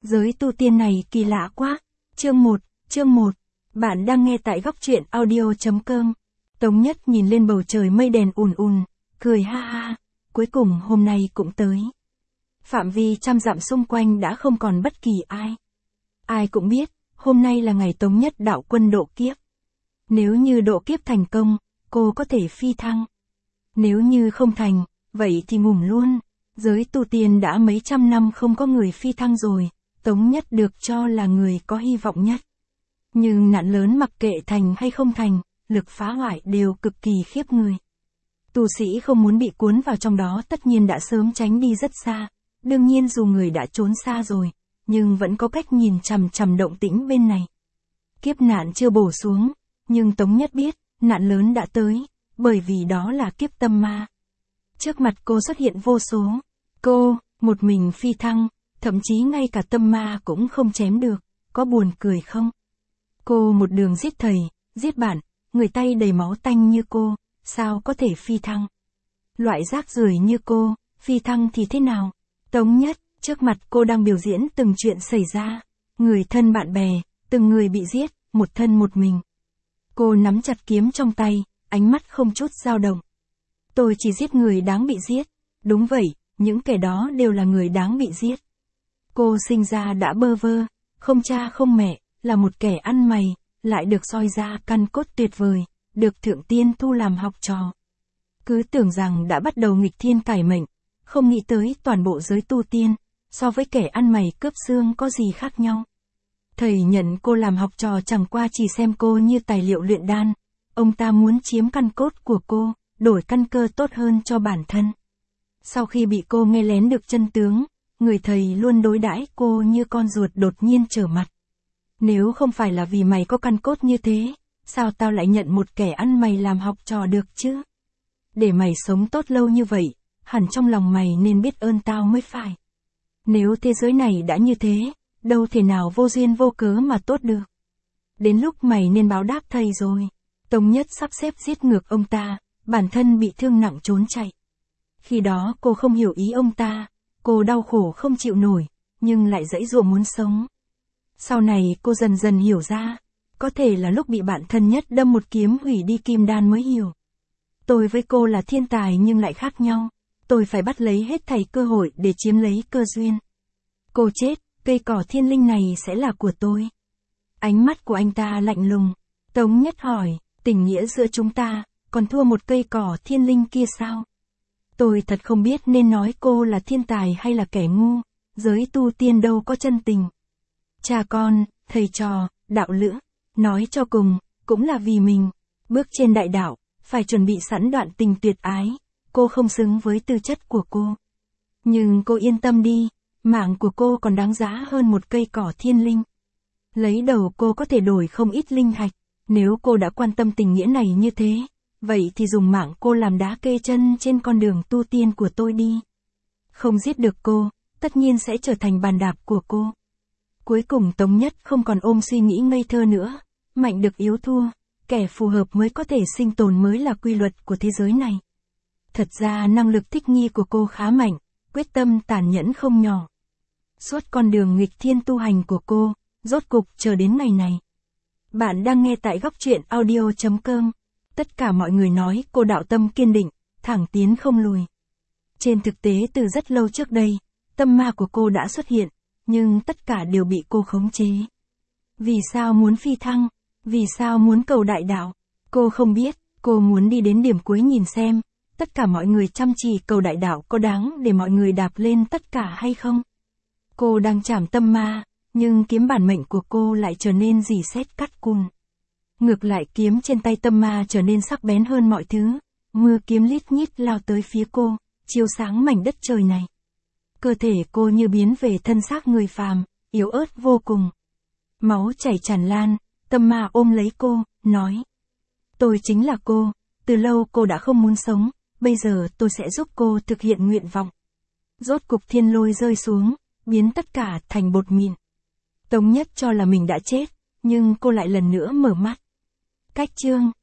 Giới tu tiên này kỳ lạ quá. Chương 1. Bạn đang nghe tại góc truyện audio.com. Tống Nhất nhìn lên bầu trời mây đèn ùn ùn, cười ha ha, cuối cùng hôm nay cũng tới. Phạm vi trăm dặm xung quanh đã không còn bất kỳ ai. Ai cũng biết, hôm nay là ngày Tống Nhất đạo quân độ kiếp. Nếu như độ kiếp thành công, cô có thể phi thăng. Nếu như không thành, vậy thì ngủm luôn. Giới tu tiên đã mấy trăm năm không có người phi thăng rồi, Tống Nhất được cho là người có hy vọng nhất. Nhưng nạn lớn mặc kệ thành hay không thành, lực phá hoại đều cực kỳ khiếp người. Tu sĩ không muốn bị cuốn vào trong đó tất nhiên đã sớm tránh đi rất xa. Đương nhiên dù người đã trốn xa rồi, nhưng vẫn có cách nhìn chằm chằm động tĩnh bên này. Kiếp nạn chưa bổ xuống, nhưng Tống Nhất biết, nạn lớn đã tới, bởi vì đó là kiếp tâm ma. Trước mặt cô xuất hiện vô số. Cô, một mình phi thăng, thậm chí ngay cả tâm ma cũng không chém được, có buồn cười không? Cô một đường giết thầy, giết bạn, người tay đầy máu tanh như cô, sao có thể phi thăng? Loại rác rưởi như cô, phi thăng thì thế nào? Tống Nhất, trước mặt cô đang biểu diễn từng chuyện xảy ra. Người thân bạn bè, từng người bị giết, một thân một mình. Cô nắm chặt kiếm trong tay, ánh mắt không chút dao động. Tôi chỉ giết người đáng bị giết. Đúng vậy, những kẻ đó đều là người đáng bị giết. Cô sinh ra đã bơ vơ, không cha không mẹ, là một kẻ ăn mày, lại được soi ra căn cốt tuyệt vời, được Thượng Tiên thu làm học trò. Cứ tưởng rằng đã bắt đầu nghịch thiên cải mệnh, không nghĩ tới toàn bộ giới tu tiên, so với kẻ ăn mày cướp xương có gì khác nhau. Thầy nhận cô làm học trò chẳng qua chỉ xem cô như tài liệu luyện đan, ông ta muốn chiếm căn cốt của cô, đổi căn cơ tốt hơn cho bản thân. Sau khi bị cô nghe lén được chân tướng, người thầy luôn đối đãi cô như con ruột đột nhiên trở mặt. Nếu không phải là vì mày có căn cốt như thế, sao tao lại nhận một kẻ ăn mày làm học trò được chứ? Để mày sống tốt lâu như vậy, hẳn trong lòng mày nên biết ơn tao mới phải. Nếu thế giới này đã như thế, đâu thể nào vô duyên vô cớ mà tốt được. Đến lúc mày nên báo đáp thầy rồi. Tống Nhất sắp xếp giết ngược ông ta, bản thân bị thương nặng trốn chạy. Khi đó cô không hiểu ý ông ta, cô đau khổ không chịu nổi, nhưng lại giãy giụa muốn sống. Sau này cô dần dần hiểu ra, có thể là lúc bị bạn thân nhất đâm một kiếm hủy đi kim đan mới hiểu. Tôi với cô là thiên tài nhưng lại khác nhau, tôi phải bắt lấy hết thảy cơ hội để chiếm lấy cơ duyên. Cô chết, cây cỏ thiên linh này sẽ là của tôi. Ánh mắt của anh ta lạnh lùng. Tống Nhất hỏi, tình nghĩa giữa chúng ta, còn thua một cây cỏ thiên linh kia sao? Tôi thật không biết nên nói cô là thiên tài hay là kẻ ngu, giới tu tiên đâu có chân tình. Cha con, thầy trò, đạo lữ, nói cho cùng, cũng là vì mình. Bước trên đại đạo, phải chuẩn bị sẵn đoạn tình tuyệt ái, cô không xứng với tư chất của cô. Nhưng cô yên tâm đi, mạng của cô còn đáng giá hơn một cây cỏ thiên linh. Lấy đầu cô có thể đổi không ít linh hạch, nếu cô đã quan tâm tình nghĩa này như thế, vậy thì dùng mạng cô làm đá kê chân trên con đường tu tiên của tôi đi. Không giết được cô, tất nhiên sẽ trở thành bàn đạp của cô. Cuối cùng Tống Nhất không còn ôm suy nghĩ ngây thơ nữa, mạnh được yếu thua, kẻ phù hợp mới có thể sinh tồn mới là quy luật của thế giới này. Thật ra năng lực thích nghi của cô khá mạnh, quyết tâm tàn nhẫn không nhỏ. Suốt con đường nghịch thiên tu hành của cô, rốt cục chờ đến ngày này. Bạn đang nghe tại góc truyện audio.com. Tất cả mọi người nói cô đạo tâm kiên định, thẳng tiến không lùi. Trên thực tế từ rất lâu trước đây, tâm ma của cô đã xuất hiện, nhưng tất cả đều bị cô khống chế. Vì sao muốn phi thăng? Vì sao muốn cầu đại đạo? Cô không biết, cô muốn đi đến điểm cuối nhìn xem, tất cả mọi người chăm chỉ cầu đại đạo có đáng để mọi người đạp lên tất cả hay không? Cô đang trảm tâm ma, nhưng kiếm bản mệnh của cô lại trở nên rỉ sét cắt cùn. Ngược lại kiếm trên tay tâm ma trở nên sắc bén hơn mọi thứ, mưa kiếm lít nhít lao tới phía cô, chiếu sáng mảnh đất trời này. Cơ thể cô như biến về thân xác người phàm, yếu ớt vô cùng. Máu chảy tràn lan, tâm ma ôm lấy cô, nói. Tôi chính là cô, từ lâu cô đã không muốn sống, bây giờ tôi sẽ giúp cô thực hiện nguyện vọng. Rốt cục thiên lôi rơi xuống, biến tất cả thành bột mịn. Tống Nhất cho là mình đã chết, nhưng cô lại lần nữa mở mắt. Cách chương